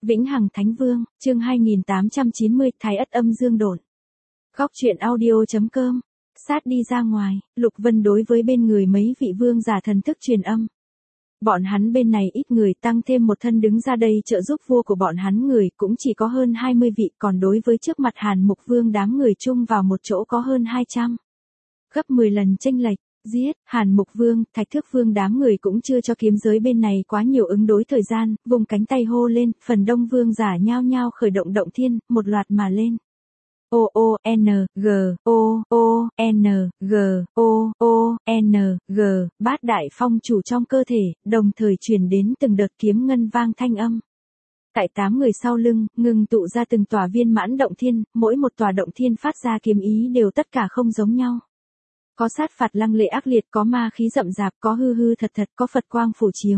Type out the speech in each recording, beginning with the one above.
Vĩnh Hằng Thánh Vương, chương 2890, Thái Ất Âm Dương Độn. Góc truyện audio.com. Sát đi ra ngoài, Lục Vân đối với bên người mấy vị vương giả thần thức truyền âm. Bọn hắn bên này ít người, tăng thêm một thân đứng ra đây trợ giúp vua của bọn hắn người cũng chỉ có hơn 20 vị, còn đối với trước mặt Hàn Mục Vương đám người chung vào một chỗ có hơn 200. Gấp 10 lần chênh lệch. Giết, Hàn Mục Vương, Thạch Thước Vương đám người cũng chưa cho kiếm giới bên này quá nhiều ứng đối thời gian, vùng cánh tay hô lên, phần đông vương giả nhao nhao khởi động động thiên, một loạt mà lên. Bát đại phong chủ trong cơ thể, đồng thời truyền đến từng đợt kiếm ngân vang thanh âm. Tại 8 người sau lưng, ngừng tụ ra từng tòa viên mãn động thiên, mỗi một tòa động thiên phát ra kiếm ý đều tất cả không giống nhau. Có sát phạt lăng lệ ác liệt, có ma khí rậm rạp, có hư hư thật thật, có Phật quang phủ chiếu.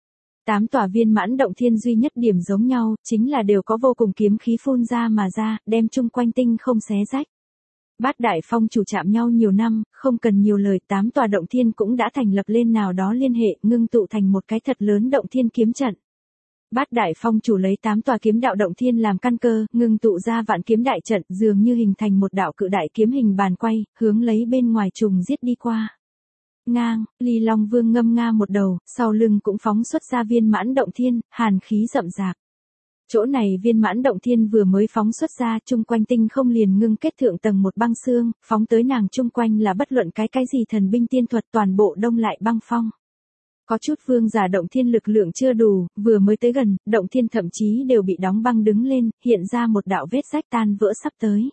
8 tòa viên mãn động thiên duy nhất điểm giống nhau, chính là đều có vô cùng kiếm khí phun ra mà ra, đem chung quanh tinh không xé rách. Bát đại phong chủ chạm nhau nhiều năm, không cần nhiều lời, 8 tòa động thiên cũng đã thành lập lên nào đó liên hệ, ngưng tụ thành một cái thật lớn động thiên kiếm trận. Bát đại phong chủ lấy 8 tòa kiếm đạo động thiên làm căn cơ, ngưng tụ ra vạn kiếm đại trận, dường như hình thành một đạo cự đại kiếm hình bàn quay, hướng lấy bên ngoài trùng giết đi qua. Ngang, Ly Long Vương ngâm nga một đầu, sau lưng cũng phóng xuất ra viên mãn động thiên, hàn khí rậm rạp. Chỗ này viên mãn động thiên vừa mới phóng xuất ra, chung quanh tinh không liền ngưng kết thượng tầng một băng xương, phóng tới nàng chung quanh là bất luận cái gì thần binh tiên thuật toàn bộ đông lại băng phong. Có chút vương giả động thiên lực lượng chưa đủ, vừa mới tới gần, động thiên thậm chí đều bị đóng băng đứng lên, hiện ra một đạo vết rách tan vỡ sắp tới.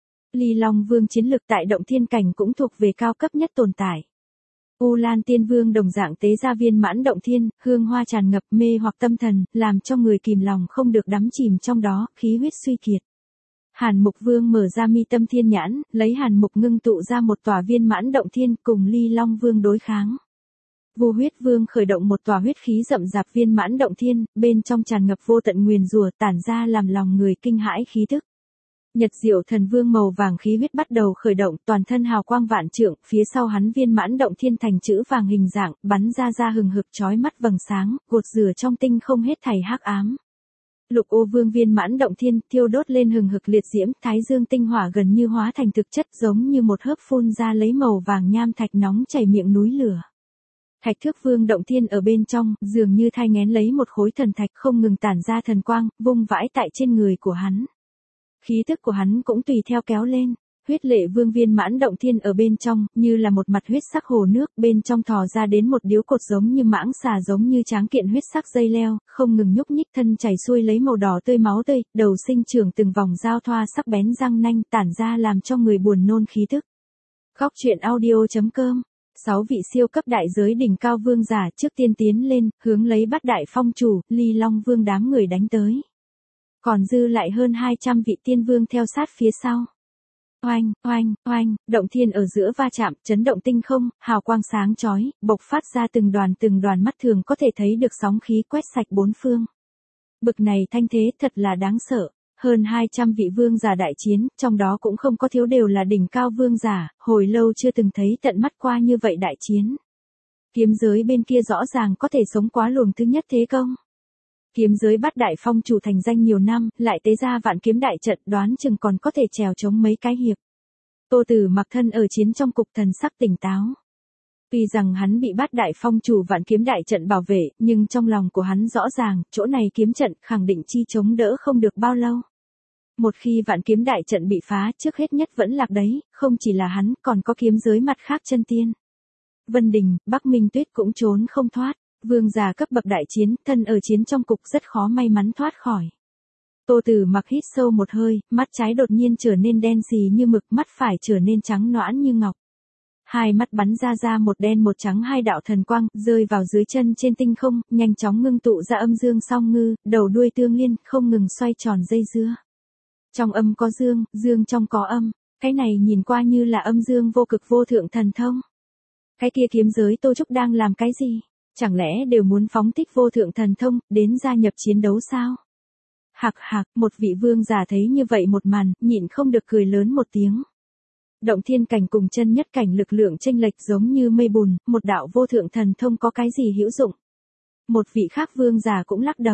Ly Long Vương chiến lực tại động thiên cảnh cũng thuộc về cao cấp nhất tồn tại. U Lan Tiên Vương đồng dạng tế ra viên mãn động thiên, hương hoa tràn ngập mê hoặc tâm thần, làm cho người kìm lòng không được đắm chìm trong đó, khí huyết suy kiệt. Hàn Mục Vương mở ra mi tâm thiên nhãn, lấy Hàn Mục ngưng tụ ra một tòa viên mãn động thiên cùng Ly Long Vương đối kháng. Vô Huyết Vương khởi động một tòa huyết khí rậm rạp viên mãn động thiên, bên trong tràn ngập vô tận nguyền rủa tản ra làm lòng người kinh hãi khí tức. Nhật Diệu Thần Vương màu vàng khí huyết bắt đầu khởi động, toàn thân hào quang vạn trượng, phía sau hắn viên mãn động thiên thành chữ vàng hình dạng, bắn ra hừng hực chói mắt vầng sáng, gột rửa trong tinh không hết thảy hắc ám. Lục Ô Vương viên mãn động thiên thiêu đốt lên hừng hực liệt diễm, thái dương tinh hỏa gần như hóa thành thực chất, giống như một hớp phun ra lấy màu vàng nham thạch nóng chảy miệng núi lửa. Thạch Thước Vương động thiên ở bên trong, dường như thai nghén lấy một khối thần thạch không ngừng tản ra thần quang, vung vãi tại trên người của hắn. Khí tức của hắn cũng tùy theo kéo lên. Huyết Lệ Vương viên mãn động thiên ở bên trong, như là một mặt huyết sắc hồ nước, bên trong thò ra đến một điếu cột giống như mãng xà giống như tráng kiện huyết sắc dây leo, không ngừng nhúc nhích thân chảy xuôi lấy màu đỏ tươi máu tươi, đầu sinh trưởng từng vòng giao thoa sắc bén răng nanh tản ra làm cho người buồn nôn khí tức. Góc truyện audio.com. 6 vị siêu cấp đại giới đỉnh cao vương giả trước tiên tiến lên, hướng lấy Bát đại phong chủ, Ly Long Vương đám người đánh tới. Còn dư lại hơn 200 vị tiên vương theo sát phía sau. Oanh, oanh, oanh, động thiên ở giữa va chạm, chấn động tinh không, hào quang sáng chói, bộc phát ra từng đoàn mắt thường có thể thấy được sóng khí quét sạch bốn phương. Bực này thanh thế thật là đáng sợ. Hơn 200 vị vương giả đại chiến, trong đó cũng không có thiếu đều là đỉnh cao vương giả, hồi lâu chưa từng thấy tận mắt qua như vậy đại chiến. Kiếm giới bên kia rõ ràng có thể sống quá luồng thứ nhất thế công. Kiếm giới Bát đại phong chủ thành danh nhiều năm, lại tế ra vạn kiếm đại trận, đoán chừng còn có thể trèo chống mấy cái hiệp. Tô Tử Mặc thân ở chiến trong cục thần sắc tỉnh táo. Tuy rằng hắn bị Bát đại phong chủ vạn kiếm đại trận bảo vệ, nhưng trong lòng của hắn rõ ràng, chỗ này kiếm trận khẳng định chi chống đỡ không được bao lâu. Một khi vạn kiếm đại trận bị phá, trước hết nhất vẫn lạc đấy, không chỉ là hắn, còn có kiếm giới mặt khác chân tiên. Vân Đình, Bắc Minh Tuyết cũng trốn không thoát. Vương giả cấp bậc đại chiến, thân ở chiến trong cục rất khó may mắn thoát khỏi. Tô Tử Mặc hít sâu một hơi, mắt trái đột nhiên trở nên đen xì như mực, mắt phải trở nên trắng nõn như ngọc. Hai mắt bắn ra một đen một trắng hai đạo thần quang, rơi vào dưới chân trên tinh không, nhanh chóng ngưng tụ ra âm dương song ngư, đầu đuôi tương liên, không ngừng xoay tròn dây dưa. Trong âm có dương, dương trong có âm, cái này nhìn qua như là âm dương vô cực vô thượng thần thông. Cái kia kiếm giới Tô Trúc đang làm cái gì? Chẳng lẽ đều muốn phóng thích vô thượng thần thông, đến gia nhập chiến đấu sao? Hạc hạc, một vị vương giả thấy như vậy một màn, nhịn không được cười lớn một tiếng. Động thiên cảnh cùng chân nhất cảnh lực lượng chênh lệch giống như mây bùn, một đạo vô thượng thần thông có cái gì hữu dụng? Một vị khác vương giả cũng lắc đầu.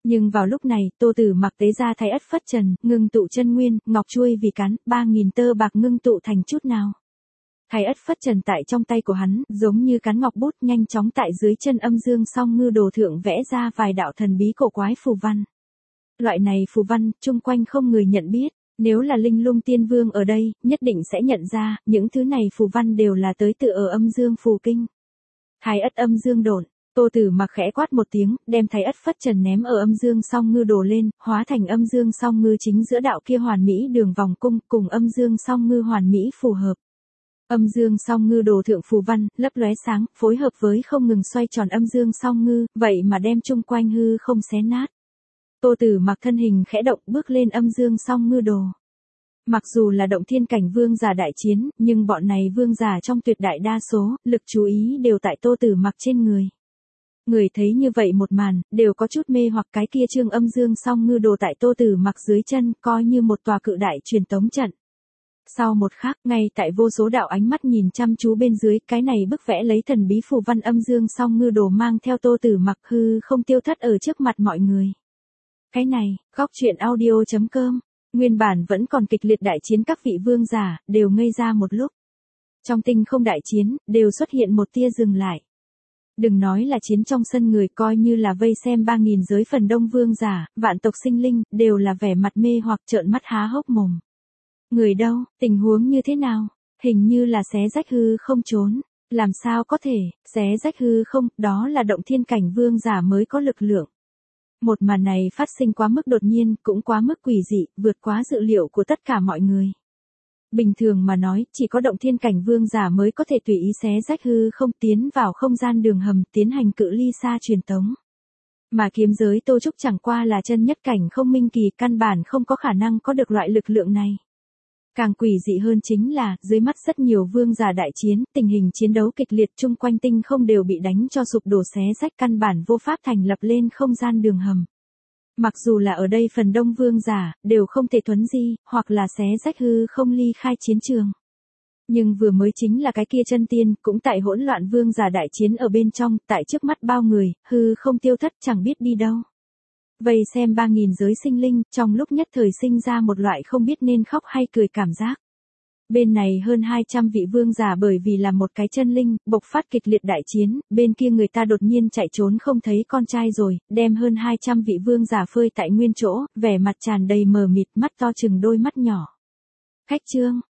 Nhưng vào lúc này, Tô Tử Mặc tế ra Thái Ất Phất Trần, ngưng tụ chân nguyên, ngọc chuôi vì cán, 3.000 tơ bạc ngưng tụ thành chút nào. Thái Ất Phất Trần tại trong tay của hắn, giống như cán ngọc bút nhanh chóng tại dưới chân Âm Dương Song Ngư Đồ thượng vẽ ra vài đạo thần bí cổ quái phù văn. Loại này phù văn, chung quanh không người nhận biết, nếu là Linh Lung Tiên Vương ở đây, nhất định sẽ nhận ra, những thứ này phù văn đều là tới tự ở Âm Dương Phù Kinh. Thái Ất Âm Dương Độn. Tô Tử Mặc khẽ quát một tiếng, đem Thái Ất Phất Trần ném ở Âm Dương Song Ngư Đồ lên, hóa thành Âm Dương Song Ngư chính giữa đạo kia hoàn mỹ đường vòng cung, cùng Âm Dương Song Ngư hoàn mỹ phù hợp. Âm Dương Song Ngư Đồ thượng phù văn, lấp lóe sáng, phối hợp với không ngừng xoay tròn Âm Dương Song Ngư, vậy mà đem chung quanh hư không xé nát. Tô Tử Mặc thân hình khẽ động bước lên Âm Dương Song Ngư Đồ. Mặc dù là động thiên cảnh vương giả đại chiến, nhưng bọn này vương giả trong tuyệt đại đa số, lực chú ý đều tại Tô Tử Mặc trên người. Người thấy như vậy một màn, đều có chút mê hoặc cái kia trương Âm Dương Song Ngư Đồ tại Tô Tử Mặc dưới chân, coi như một tòa cự đại truyền tống trận. Sau một khắc, ngay tại vô số đạo ánh mắt nhìn chăm chú bên dưới, cái này bức vẽ lấy thần bí phù văn Âm Dương Song Ngư Đồ mang theo Tô Tử Mặc hư không tiêu thất ở trước mặt mọi người. Cái này, góc truyện audio.com, nguyên bản vẫn còn kịch liệt đại chiến các vị vương giả, đều ngây ra một lúc. Trong tinh không đại chiến, đều xuất hiện một tia dừng lại. Đừng nói là chiến trong sân người, coi như là vây xem 3.000 giới phần đông vương giả, vạn tộc sinh linh, đều là vẻ mặt mê hoặc trợn mắt há hốc mồm. Người đâu, tình huống như thế nào? Hình như là xé rách hư không trốn. Làm sao có thể, xé rách hư không, đó là động thiên cảnh vương giả mới có lực lượng. Một màn này phát sinh quá mức đột nhiên, cũng quá mức quỷ dị, vượt quá dự liệu của tất cả mọi người. Bình thường mà nói, chỉ có động thiên cảnh vương giả mới có thể tùy ý xé rách hư không tiến vào không gian đường hầm tiến hành cự ly xa truyền tống. Mà kiếm giới Tô Trúc chẳng qua là chân nhất cảnh không minh kỳ, căn bản không có khả năng có được loại lực lượng này. Càng quỷ dị hơn chính là, dưới mắt rất nhiều vương giả đại chiến, tình hình chiến đấu kịch liệt chung quanh tinh không đều bị đánh cho sụp đổ xé rách, căn bản vô pháp thành lập lên không gian đường hầm. Mặc dù là ở đây phần đông vương giả, đều không thể thuấn di, hoặc là xé rách hư không ly khai chiến trường. Nhưng vừa mới chính là cái kia chân tiên, cũng tại hỗn loạn vương giả đại chiến ở bên trong, tại trước mắt bao người, hư không tiêu thất chẳng biết đi đâu. Vây xem 3.000 giới sinh linh, trong lúc nhất thời sinh ra một loại không biết nên khóc hay cười cảm giác. Bên này hơn 200 vị vương giả bởi vì là một cái chân linh, bộc phát kịch liệt đại chiến, bên kia người ta đột nhiên chạy trốn không thấy con trai rồi, đem hơn 200 vị vương giả phơi tại nguyên chỗ, vẻ mặt tràn đầy mờ mịt, mắt to chừng đôi mắt nhỏ. Khách trương,